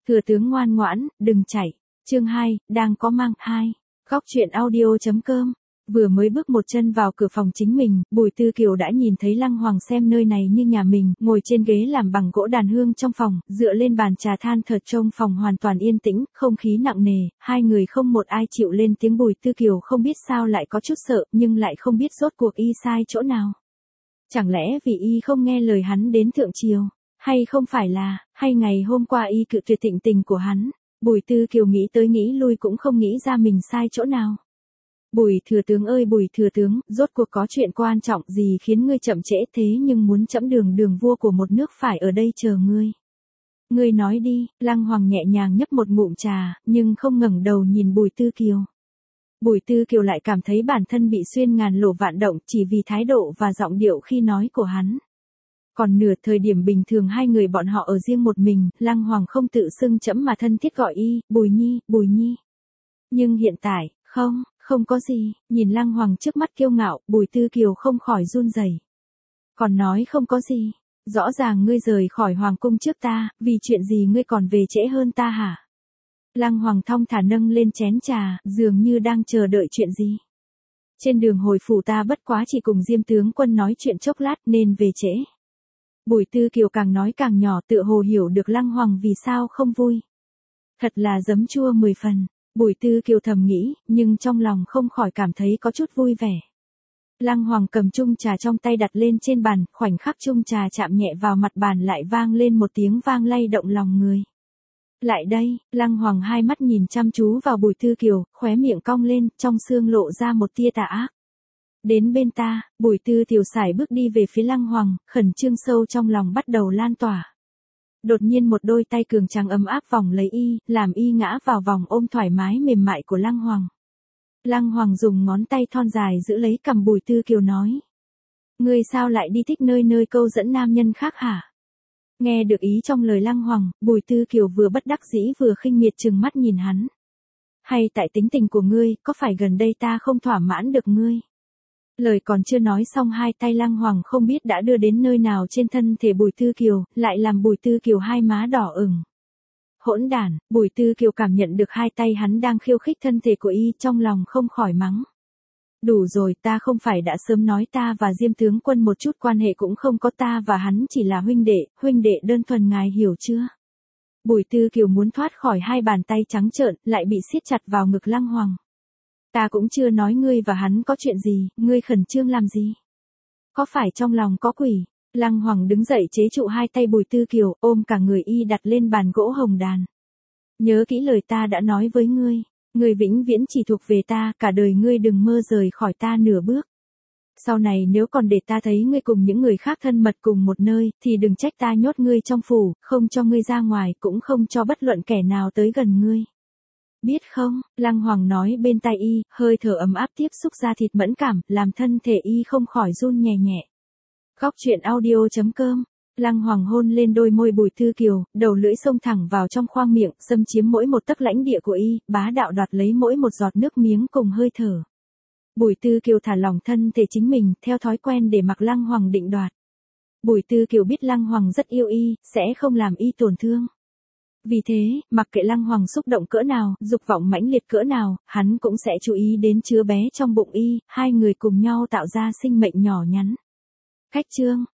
Thừa tướng ngoan ngoãn, đừng chạy. Chương 2, đang có mang 2. Góc truyện audio.com. Vừa mới bước một chân vào cửa phòng chính mình, Bùi Tư Kiều đã nhìn thấy Lăng Hoàng xem nơi này như nhà mình, ngồi trên ghế làm bằng gỗ đàn hương trong phòng, dựa lên bàn trà than thở trông phòng hoàn toàn yên tĩnh, không khí nặng nề, hai người không một ai chịu lên tiếng. Bùi Tư Kiều không biết sao lại có chút sợ, nhưng lại không biết rốt cuộc y sai chỗ nào. Chẳng lẽ vì y không nghe lời hắn đến thượng triều, hay không phải là, hay ngày hôm qua y cự tuyệt thịnh tình của hắn. Bùi Tư Kiều nghĩ tới nghĩ lui cũng không nghĩ ra mình sai chỗ nào. Bùi thừa tướng ơi Bùi thừa tướng, rốt cuộc có chuyện quan trọng gì khiến ngươi chậm trễ thế, nhưng muốn trẫm đường vua của một nước phải ở đây chờ ngươi. Ngươi nói đi. Lăng Hoàng nhẹ nhàng nhấp một ngụm trà, nhưng không ngẩng đầu nhìn Bùi Tư Kiều. Bùi Tư Kiều lại cảm thấy bản thân bị xuyên ngàn lỗ vạn động chỉ vì thái độ và giọng điệu khi nói của hắn. Còn nửa thời điểm bình thường hai người bọn họ ở riêng một mình, Lăng Hoàng không tự xưng trẫm mà thân thiết gọi y, Bùi Nhi, Bùi Nhi. Nhưng hiện tại, không có gì. Nhìn Lăng Hoàng trước mắt kiêu ngạo, Bùi Tư Kiều không khỏi run rẩy. Còn nói không có gì, rõ ràng ngươi rời khỏi hoàng cung trước ta, vì chuyện gì ngươi còn về trễ hơn ta hả? Lăng Hoàng thong thả nâng lên chén trà, dường như đang chờ đợi chuyện gì. Trên đường hồi phủ ta bất quá chỉ cùng Diêm tướng quân nói chuyện chốc lát nên về trễ. Bùi Tư Kiều càng nói càng nhỏ, tựa hồ hiểu được Lăng Hoàng vì sao không vui. Thật là giấm chua 10 phần. Bùi Tư Kiều thầm nghĩ, nhưng trong lòng không khỏi cảm thấy có chút vui vẻ. Lăng Hoàng cầm chung trà trong tay đặt lên trên bàn, khoảnh khắc chung trà chạm nhẹ vào mặt bàn lại vang lên một tiếng vang lay động lòng người. Lại đây. Lăng Hoàng hai mắt nhìn chăm chú vào Bùi Tư Kiều, khóe miệng cong lên, trong xương lộ ra một tia tà ác. Đến bên ta. Bùi Tư Kiều sải bước đi về phía Lăng Hoàng, khẩn trương sâu trong lòng bắt đầu lan tỏa. Đột nhiên một đôi tay cường tráng ấm áp vòng lấy y, làm y ngã vào vòng ôm thoải mái mềm mại của Lăng Hoàng. Lăng Hoàng dùng ngón tay thon dài giữ lấy cằm Bùi Tư Kiều nói. Ngươi sao lại đi thích nơi câu dẫn nam nhân khác hả? Nghe được ý trong lời Lăng Hoàng, Bùi Tư Kiều vừa bất đắc dĩ vừa khinh miệt trừng mắt nhìn hắn. Hay tại tính tình của ngươi, có phải gần đây ta không thỏa mãn được ngươi? Lời còn chưa nói xong hai tay Lăng Hoàng không biết đã đưa đến nơi nào trên thân thể Bùi Tư Kiều, lại làm Bùi Tư Kiều hai má đỏ ửng. Hỗn đản. Bùi Tư Kiều cảm nhận được hai tay hắn đang khiêu khích thân thể của y, trong lòng không khỏi mắng. Đủ rồi, ta không phải đã sớm nói ta và Diêm tướng quân một chút quan hệ cũng không có, ta và hắn chỉ là huynh đệ đơn thuần, ngài hiểu chưa? Bùi Tư Kiều muốn thoát khỏi hai bàn tay trắng trợn, lại bị siết chặt vào ngực Lăng Hoàng. Ta cũng chưa nói ngươi và hắn có chuyện gì, ngươi khẩn trương làm gì? Có phải trong lòng có quỷ? Lăng Hoàng đứng dậy chế trụ hai tay Bùi Tư Kiều, ôm cả người y đặt lên bàn gỗ hồng đàn. Nhớ kỹ lời ta đã nói với ngươi, ngươi vĩnh viễn chỉ thuộc về ta, cả đời ngươi đừng mơ rời khỏi ta nửa bước. Sau này nếu còn để ta thấy ngươi cùng những người khác thân mật cùng một nơi, thì đừng trách ta nhốt ngươi trong phủ, không cho ngươi ra ngoài, cũng không cho bất luận kẻ nào tới gần ngươi. Biết không? Lăng Hoàng nói bên tai y, hơi thở ấm áp tiếp xúc da thịt mẫn cảm, làm thân thể y không khỏi run nhẹ nhẹ. Góc truyện audio.com. Lăng Hoàng hôn lên đôi môi Bùi Tư Kiều, đầu lưỡi xông thẳng vào trong khoang miệng, xâm chiếm mỗi một tấc lãnh địa của y, bá đạo đoạt lấy mỗi một giọt nước miếng cùng hơi thở. Bùi Tư Kiều thả lỏng thân thể chính mình, theo thói quen để mặc Lăng Hoàng định đoạt. Bùi Tư Kiều biết Lăng Hoàng rất yêu y, sẽ không làm y tổn thương. Vì thế, mặc kệ Lăng Hoàng xúc động cỡ nào, dục vọng mãnh liệt cỡ nào, hắn cũng sẽ chú ý đến chứa bé trong bụng y, hai người cùng nhau tạo ra sinh mệnh nhỏ nhắn. Khách chương.